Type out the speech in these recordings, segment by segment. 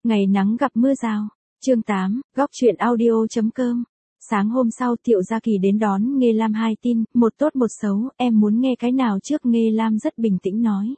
Ngày nắng gặp mưa rào. Chương 8, góc truyện audio.com. Sáng hôm sau Thiệu Gia Kỳ đến đón Nghê Lam 2 tin, một tốt một xấu, em muốn nghe cái nào trước? Nghê Lam rất bình tĩnh nói.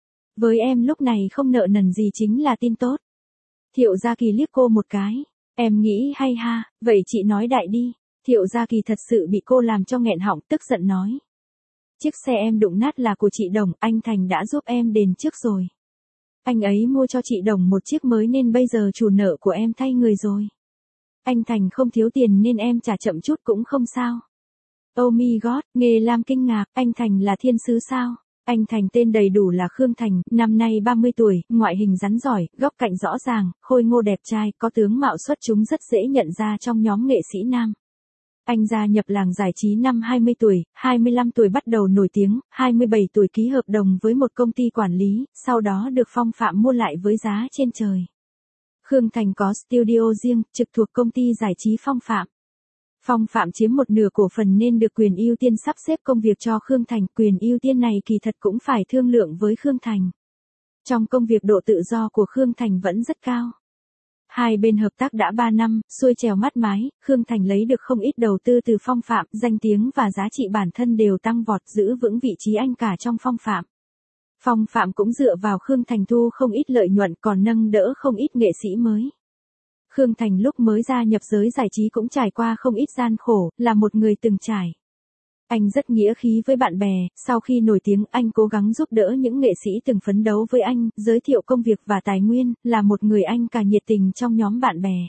Với em lúc này không nợ nần gì chính là tin tốt. Thiệu Gia Kỳ liếc cô một cái. Em nghĩ hay ha, vậy chị nói đại đi. Thiệu Gia Kỳ thật sự bị cô làm cho nghẹn họng, tức giận nói. Chiếc xe em đụng nát là của chị Đồng, anh Thành đã giúp em đền trước rồi. Anh ấy mua cho chị Đồng một chiếc mới nên bây giờ chủ nợ của em thay người rồi. Anh Thành không thiếu tiền nên em trả chậm chút cũng không sao. Oh my god, Nghê Lam kinh ngạc, anh Thành là thiên sứ sao? Anh Thành tên đầy đủ là Khương Thành, năm nay 30 tuổi, ngoại hình rắn giỏi, góc cạnh rõ ràng, khôi ngô đẹp trai, có tướng mạo xuất chúng rất dễ nhận ra trong nhóm nghệ sĩ nam. Anh gia nhập làng giải trí năm 20 tuổi, 25 tuổi bắt đầu nổi tiếng, 27 tuổi ký hợp đồng với một công ty quản lý, sau đó được Phong Phạm mua lại với giá trên trời. Khương Thành có studio riêng, trực thuộc công ty giải trí Phong Phạm. Phong Phạm chiếm một nửa cổ phần nên được quyền ưu tiên sắp xếp công việc cho Khương Thành, quyền ưu tiên này kỳ thật cũng phải thương lượng với Khương Thành. Trong công việc độ tự do của Khương Thành vẫn rất cao. Hai bên hợp tác đã 3 năm, xuôi trèo mát mái, Khương Thành lấy được không ít đầu tư từ Phong Phạm, danh tiếng và giá trị bản thân đều tăng vọt, giữ vững vị trí anh cả trong Phong Phạm. Phong Phạm cũng dựa vào Khương Thành thu không ít lợi nhuận, còn nâng đỡ không ít nghệ sĩ mới. Khương Thành lúc mới gia nhập giới giải trí cũng trải qua không ít gian khổ, là một người từng trải. Anh rất nghĩa khí với bạn bè, sau khi nổi tiếng anh cố gắng giúp đỡ những nghệ sĩ từng phấn đấu với anh, giới thiệu công việc và tài nguyên, là một người anh cả nhiệt tình trong nhóm bạn bè.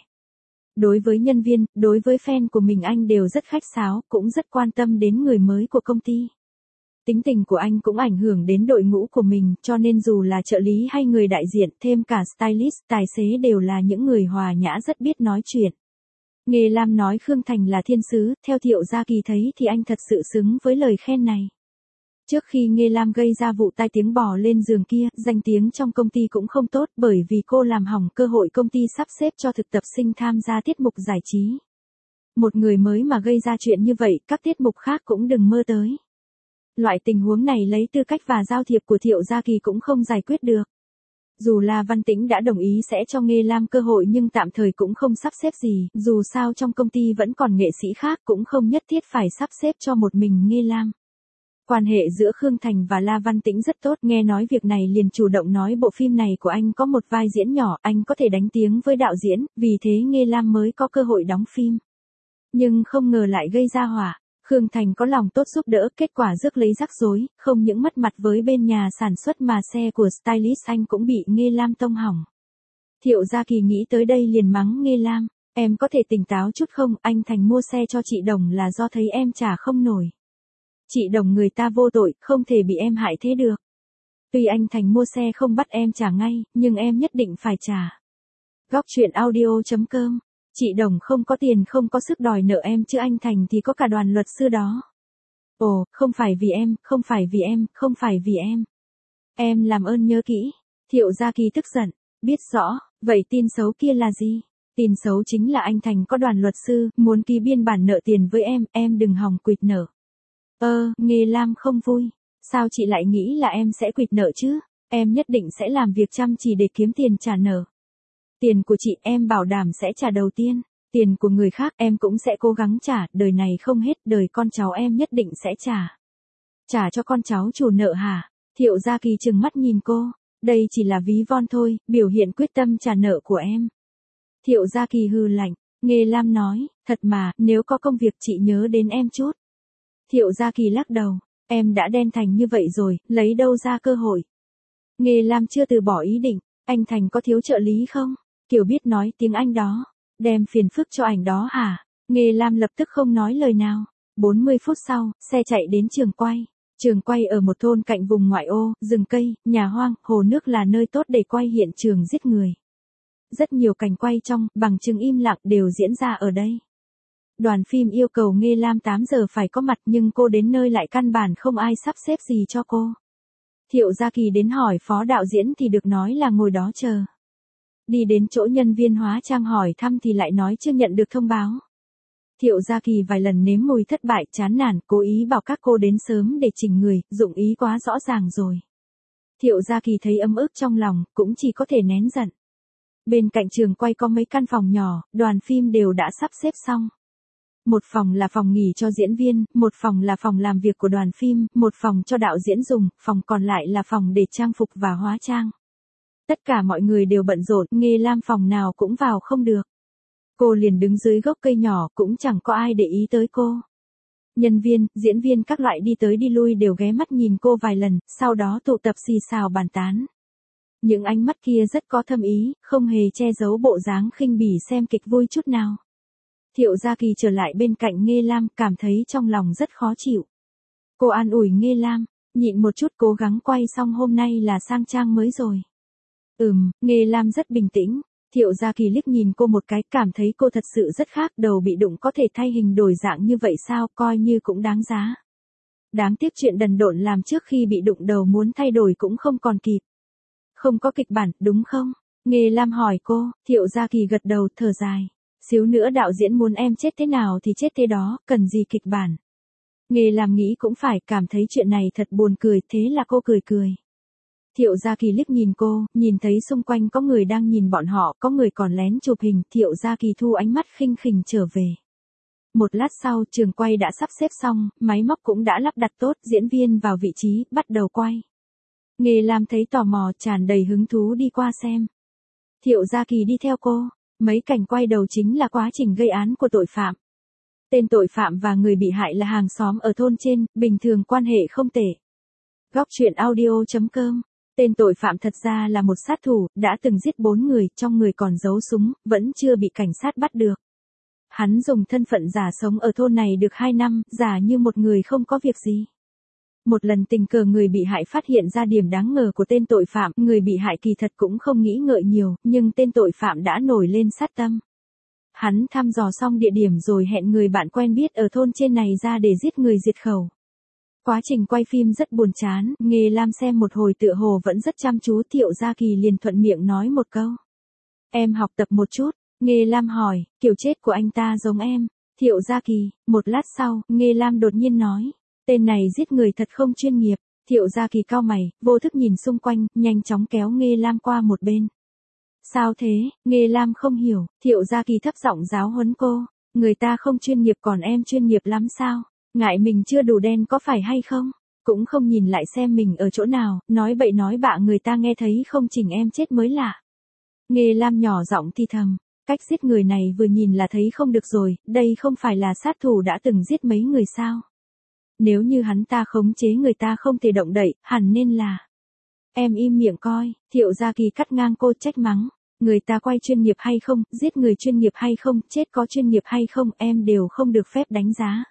Đối với nhân viên, đối với fan của mình anh đều rất khách sáo, cũng rất quan tâm đến người mới của công ty. Tính tình của anh cũng ảnh hưởng đến đội ngũ của mình, cho nên dù là trợ lý hay người đại diện, thêm cả stylist, tài xế đều là những người hòa nhã rất biết nói chuyện. Nghê Lam nói Khương Thành là thiên sứ, theo Thiệu Gia Kỳ thấy thì anh thật sự xứng với lời khen này. Trước khi Nghê Lam gây ra vụ tai tiếng bò lên giường kia, danh tiếng trong công ty cũng không tốt bởi vì cô làm hỏng cơ hội công ty sắp xếp cho thực tập sinh tham gia tiết mục giải trí. Một người mới mà gây ra chuyện như vậy, các tiết mục khác cũng đừng mơ tới. Loại tình huống này lấy tư cách và giao thiệp của Thiệu Gia Kỳ cũng không giải quyết được. Dù là Văn Tĩnh đã đồng ý sẽ cho Nghê Lam cơ hội nhưng tạm thời cũng không sắp xếp gì, dù sao trong công ty vẫn còn nghệ sĩ khác cũng không nhất thiết phải sắp xếp cho một mình Nghê Lam. Quan hệ giữa Khương Thành và La Văn Tĩnh rất tốt, nghe nói việc này liền chủ động nói bộ phim này của anh có một vai diễn nhỏ, anh có thể đánh tiếng với đạo diễn, vì thế Nghê Lam mới có cơ hội đóng phim. Nhưng không ngờ lại gây ra hỏa. Khương Thành có lòng tốt giúp đỡ, kết quả rước lấy rắc rối, không những mất mặt với bên nhà sản xuất mà xe của stylist anh cũng bị Nghê Lam tông hỏng. Thiệu Gia Kỳ nghĩ tới đây liền mắng Nghê Lam, em có thể tỉnh táo chút không, anh Thành mua xe cho chị Đồng là do thấy em trả không nổi. Chị Đồng người ta vô tội, không thể bị em hại thế được. Tuy anh Thành mua xe không bắt em trả ngay, nhưng em nhất định phải trả. Góc truyện audio.com. Chị Đồng không có tiền không có sức đòi nợ em chứ anh Thành thì có cả đoàn luật sư đó. Ồ, không phải vì em, không phải vì em, không phải vì em. Em làm ơn nhớ kỹ. Thiệu Gia Kỳ tức giận, biết rõ, vậy tin xấu kia là gì? Tin xấu chính là anh Thành có đoàn luật sư, muốn ký biên bản nợ tiền với em đừng hòng quỵt nợ. Nghê Lam không vui. Sao chị lại nghĩ là em sẽ quỵt nợ chứ? Em nhất định sẽ làm việc chăm chỉ để kiếm tiền trả nợ. Tiền của chị em bảo đảm sẽ trả đầu tiên, tiền của người khác em cũng sẽ cố gắng trả, đời này không hết, đời con cháu em nhất định sẽ trả. Trả cho con cháu chủ nợ hả? Thiệu Gia Kỳ trừng mắt nhìn cô, đây chỉ là ví von thôi, biểu hiện quyết tâm trả nợ của em. Thiệu Gia Kỳ hừ lạnh, Nghê Lam nói, thật mà, nếu có công việc chị nhớ đến em chút. Thiệu Gia Kỳ lắc đầu, em đã đen thành như vậy rồi, lấy đâu ra cơ hội. Nghê Lam chưa từ bỏ ý định, anh Thành có thiếu trợ lý không? Kiểu biết nói tiếng Anh đó, đem phiền phức cho ảnh đó hả? Nghê Lam lập tức không nói lời nào. 40 phút sau, xe chạy đến trường quay. Trường quay ở một thôn cạnh vùng ngoại ô, rừng cây, nhà hoang, hồ nước là nơi tốt để quay hiện trường giết người. Rất nhiều cảnh quay trong, bằng chứng im lặng đều diễn ra ở đây. Đoàn phim yêu cầu Nghê Lam 8 giờ phải có mặt nhưng cô đến nơi lại căn bản không ai sắp xếp gì cho cô. Thiệu Gia Kỳ đến hỏi phó đạo diễn thì được nói là ngồi đó chờ. Đi đến chỗ nhân viên hóa trang hỏi thăm thì lại nói chưa nhận được thông báo. Thiệu Gia Kỳ vài lần nếm mùi thất bại chán nản, cố ý bảo các cô đến sớm để chỉnh người, dụng ý quá rõ ràng rồi. Thiệu Gia Kỳ thấy ấm ức trong lòng, cũng chỉ có thể nén giận. Bên cạnh trường quay có mấy căn phòng nhỏ, đoàn phim đều đã sắp xếp xong. Một phòng là phòng nghỉ cho diễn viên, một phòng là phòng làm việc của đoàn phim, một phòng cho đạo diễn dùng, phòng còn lại là phòng để trang phục và hóa trang. Tất cả mọi người đều bận rộn, Nghê Lam phòng nào cũng vào không được. Cô liền đứng dưới gốc cây nhỏ, cũng chẳng có ai để ý tới cô. Nhân viên, diễn viên các loại đi tới đi lui đều ghé mắt nhìn cô vài lần, sau đó tụ tập xì xào bàn tán. Những ánh mắt kia rất có thâm ý, không hề che giấu bộ dáng khinh bỉ xem kịch vui chút nào. Thiệu Gia Kỳ trở lại bên cạnh Nghê Lam, cảm thấy trong lòng rất khó chịu. Cô an ủi Nghê Lam, nhịn một chút, cố gắng quay xong hôm nay là sang trang mới rồi. Nghê Lam rất bình tĩnh. Thiệu Gia Kỳ liếc nhìn cô một cái, cảm thấy cô thật sự rất khác, đầu bị đụng có thể thay hình đổi dạng như vậy sao, coi như cũng đáng giá. Đáng tiếc chuyện đần độn làm trước khi bị đụng đầu muốn thay đổi cũng không còn kịp. Không có kịch bản, đúng không? Nghê Lam hỏi cô, Thiệu Gia Kỳ gật đầu, thở dài. Xíu nữa đạo diễn muốn em chết thế nào thì chết thế đó, cần gì kịch bản. Nghê Lam nghĩ cũng phải, cảm thấy chuyện này thật buồn cười, thế là cô cười cười. Thiệu Gia Kỳ liếc nhìn cô, nhìn thấy xung quanh có người đang nhìn bọn họ, có người còn lén chụp hình, Thiệu Gia Kỳ thu ánh mắt khinh khỉnh trở về. Một lát sau, trường quay đã sắp xếp xong, máy móc cũng đã lắp đặt tốt, diễn viên vào vị trí, bắt đầu quay. Nghê Lam thấy tò mò, tràn đầy hứng thú đi qua xem. Thiệu Gia Kỳ đi theo cô, mấy cảnh quay đầu chính là quá trình gây án của tội phạm. Tên tội phạm và người bị hại là hàng xóm ở thôn trên, bình thường quan hệ không tệ. Góc truyện audio.com. Tên tội phạm thật ra là một sát thủ, đã từng giết 4 người, trong người còn giấu súng, vẫn chưa bị cảnh sát bắt được. Hắn dùng thân phận giả sống ở thôn này được 2 năm, giả như một người không có việc gì. Một lần tình cờ người bị hại phát hiện ra điểm đáng ngờ của tên tội phạm, người bị hại kỳ thật cũng không nghĩ ngợi nhiều, nhưng tên tội phạm đã nổi lên sát tâm. Hắn thăm dò xong địa điểm rồi hẹn người bạn quen biết ở thôn trên này ra để giết người diệt khẩu. Quá trình quay phim rất buồn chán, Nghê Lam xem một hồi tựa hồ vẫn rất chăm chú, Thiệu Gia Kỳ liền thuận miệng nói một câu. Em học tập một chút, Nghê Lam hỏi, kiểu chết của anh ta giống em. Thiệu Gia Kỳ, một lát sau, Nghê Lam đột nhiên nói, tên này giết người thật không chuyên nghiệp. Thiệu Gia Kỳ cau mày, vô thức nhìn xung quanh, nhanh chóng kéo Nghê Lam qua một bên. Sao thế? Nghê Lam không hiểu, Thiệu Gia Kỳ thấp giọng giáo huấn cô, người ta không chuyên nghiệp còn em chuyên nghiệp lắm sao? Ngại mình chưa đủ đen có phải hay không? Cũng không nhìn lại xem mình ở chỗ nào, nói bậy nói bạ người ta nghe thấy không chỉnh em chết mới lạ. Nghê Lam nhỏ giọng thì thầm, cách giết người này vừa nhìn là thấy không được rồi, đây không phải là sát thủ đã từng giết mấy người sao? Nếu như hắn ta khống chế người ta không thể động đậy, hẳn nên là. Em im miệng coi, Thiệu Gia Kỳ cắt ngang cô, trách mắng. Người ta quay chuyên nghiệp hay không, giết người chuyên nghiệp hay không, chết có chuyên nghiệp hay không, em đều không được phép đánh giá.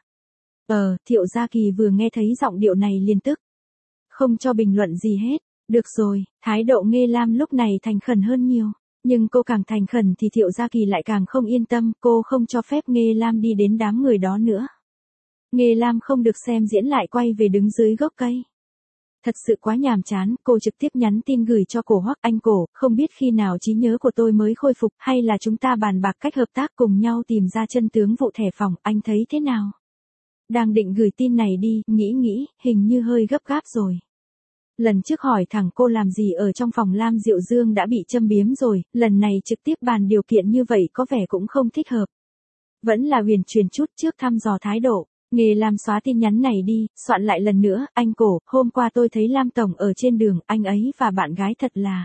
Thiệu Gia Kỳ vừa nghe thấy giọng điệu này liền tức. Không cho bình luận gì hết. Được rồi, thái độ Nghê Lam lúc này thành khẩn hơn nhiều. Nhưng cô càng thành khẩn thì Thiệu Gia Kỳ lại càng không yên tâm, cô không cho phép Nghê Lam đi đến đám người đó nữa. Nghê Lam không được xem diễn lại quay về đứng dưới gốc cây. Thật sự quá nhàm chán, cô trực tiếp nhắn tin gửi cho Cổ Hoắc, anh Cổ, không biết khi nào trí nhớ của tôi mới khôi phục, hay là chúng ta bàn bạc cách hợp tác cùng nhau tìm ra chân tướng vụ thẻ phòng, anh thấy thế nào? Đang định gửi tin này đi, nghĩ, hình như hơi gấp gáp rồi. Lần trước hỏi thẳng cô làm gì ở trong phòng Lam Diệu Dương đã bị châm biếm rồi, lần này trực tiếp bàn điều kiện như vậy có vẻ cũng không thích hợp. Vẫn là huyền truyền chút trước thăm dò thái độ. Nghê Lam xóa tin nhắn này đi, soạn lại lần nữa, anh Cổ, hôm qua tôi thấy Lam Tổng ở trên đường, anh ấy và bạn gái thật là.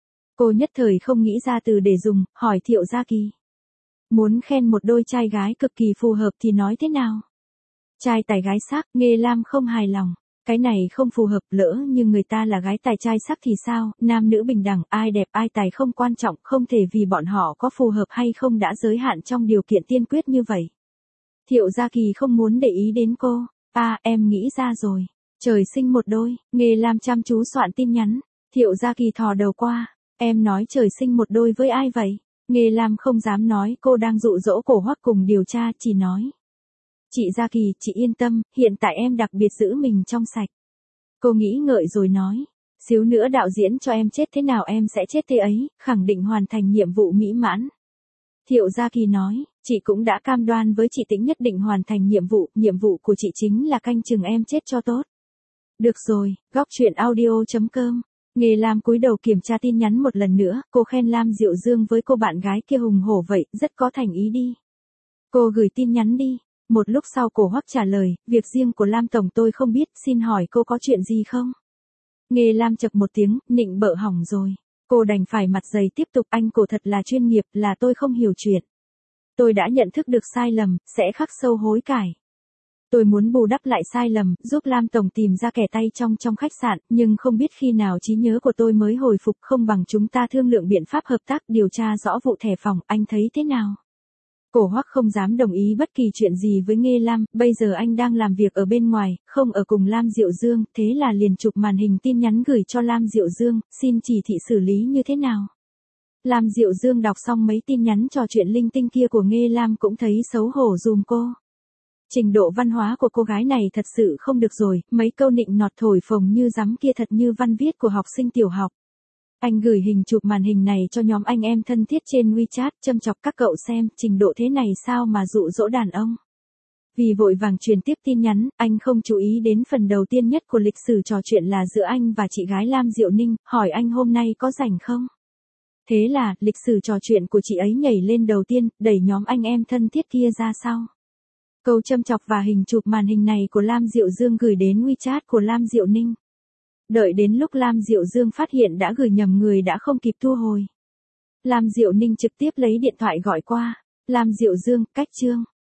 Cô nhất thời không nghĩ ra từ để dùng, hỏi Thiệu Gia Kỳ. Muốn khen một đôi trai gái cực kỳ phù hợp thì nói thế nào? Trai tài gái sắc, Nghê Lam không hài lòng. Cái này không phù hợp, lỡ như người ta là gái tài trai sắc thì sao, nam nữ bình đẳng, ai đẹp ai tài không quan trọng, không thể vì bọn họ có phù hợp hay không đã giới hạn trong điều kiện tiên quyết như vậy. Thiệu Gia Kỳ không muốn để ý đến cô. Em nghĩ ra rồi. Trời sinh một đôi. Nghê Lam chăm chú soạn tin nhắn. Thiệu Gia Kỳ thò đầu qua. Em nói trời sinh một đôi với ai vậy? Nghê Lam không dám nói cô đang dụ dỗ Cổ Hoắc cùng điều tra, chỉ nói. Chị Gia Kỳ, chị yên tâm, hiện tại em đặc biệt giữ mình trong sạch. Cô nghĩ ngợi rồi nói. Xíu nữa đạo diễn cho em chết thế nào em sẽ chết thế ấy, khẳng định hoàn thành nhiệm vụ mỹ mãn. Thiệu Gia Kỳ nói, chị cũng đã cam đoan với chị Tĩnh nhất định hoàn thành nhiệm vụ của chị chính là canh chừng em chết cho tốt. Được rồi, góc truyện audio.com Nghe Lam cúi đầu kiểm tra tin nhắn một lần nữa, cô khen Lam Diệu Dương với cô bạn gái kia hùng hổ vậy, rất có thành ý đi. Cô gửi tin nhắn đi. Một lúc sau Cổ Hoắc trả lời, việc riêng của Lam Tổng tôi không biết, xin hỏi cô có chuyện gì không? Nghe Lam chậc một tiếng, nịnh bợ hỏng rồi. Cô đành phải mặt dày tiếp tục, anh Cổ thật là chuyên nghiệp, là tôi không hiểu chuyện. Tôi đã nhận thức được sai lầm, sẽ khắc sâu hối cải. Tôi muốn bù đắp lại sai lầm, giúp Lam Tổng tìm ra kẻ tay trong khách sạn, nhưng không biết khi nào trí nhớ của tôi mới hồi phục, không bằng chúng ta thương lượng biện pháp hợp tác điều tra rõ vụ thẻ phòng, anh thấy thế nào? Cổ Hoắc không dám đồng ý bất kỳ chuyện gì với Nghê Lam, bây giờ anh đang làm việc ở bên ngoài, không ở cùng Lam Diệu Dương, thế là liền chụp màn hình tin nhắn gửi cho Lam Diệu Dương, xin chỉ thị xử lý như thế nào. Lam Diệu Dương đọc xong mấy tin nhắn trò chuyện linh tinh kia của Nghê Lam cũng thấy xấu hổ giùm cô. Trình độ văn hóa của cô gái này thật sự không được rồi, mấy câu nịnh nọt thổi phồng như rắm kia thật như văn viết của học sinh tiểu học. Anh gửi hình chụp màn hình này cho nhóm anh em thân thiết trên WeChat, châm chọc các cậu xem, trình độ thế này sao mà dụ dỗ đàn ông. Vì vội vàng truyền tiếp tin nhắn, anh không chú ý đến phần đầu tiên nhất của lịch sử trò chuyện là giữa anh và chị gái Lam Diệu Ninh, hỏi anh hôm nay có rảnh không? Thế là, lịch sử trò chuyện của chị ấy nhảy lên đầu tiên, đẩy nhóm anh em thân thiết kia ra sau. Câu châm chọc và hình chụp màn hình này của Lam Diệu Dương gửi đến WeChat của Lam Diệu Ninh. Đợi đến lúc Lam Diệu Dương phát hiện đã gửi nhầm người đã không kịp thu hồi. Lam Diệu Ninh trực tiếp lấy điện thoại gọi qua. Lam Diệu Dương, cách chương.